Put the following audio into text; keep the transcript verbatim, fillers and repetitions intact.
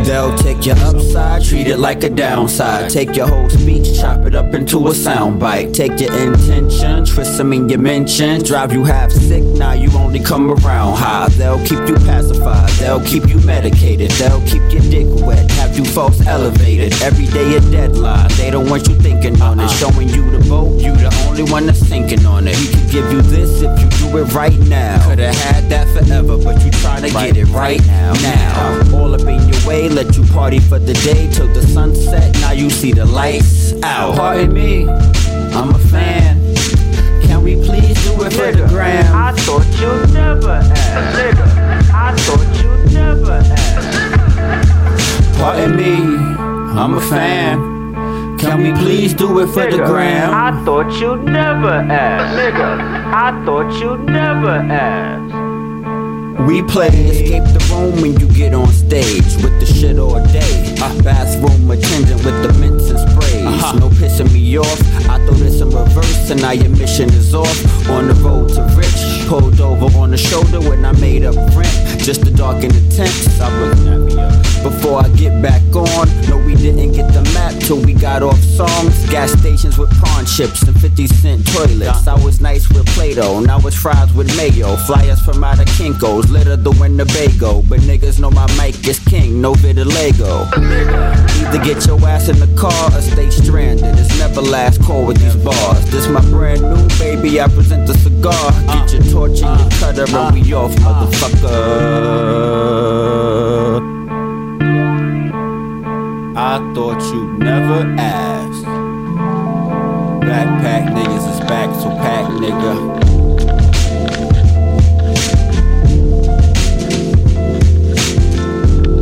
They'll take your upside, treat it like a downside. Take your whole speech, chop it up into a soundbite. Take your intention, twist them in your mentions. Drive you half sick, now you only come around high. They'll keep you pacified, they'll keep you medicated. They'll keep your dick wet, have you folks elevated. Every day a deadline, they don't want you thinking on it. Showing you the boat, you the only one that's thinking on it. We could give you this if you do it right now. Could've had that forever, but you trying to get it right now. Now, all up in your way, let you party for the day till the sunset. Now you see the lights out. Pardon me, I'm a fan. Can we please do it for the gram? I thought you'd never ask. Nigga, I thought you'd never ask. Pardon me, I'm a fan. Can we please do it for Nigga, the gram? I thought you'd never ask. Nigga, I thought you'd never ask. We play escape the room when you get on stage with the shit all day. Uh, bathroom attendant with the mints and sprays. Uh-huh. No pissing me off. I throw this in reverse and now your mission is off. On the road to rich, pulled over on the shoulder when I made up rent. Just to darken the tents. I was happy before I get back on. No, we didn't get the map till we got off songs. Gas stations with prawn chips and fifty cent toilets. I was nice with Play-Doh, now it's fries with mayo. Flyers from out of Kinko's, litter the Winnebago. But niggas know my mic is king, no vitiligo. Either get your ass in the car or stay stranded. It's never last call with these bars. This my brand new baby, I present the cigar. Get your torch and your cutter and we off, motherfucker.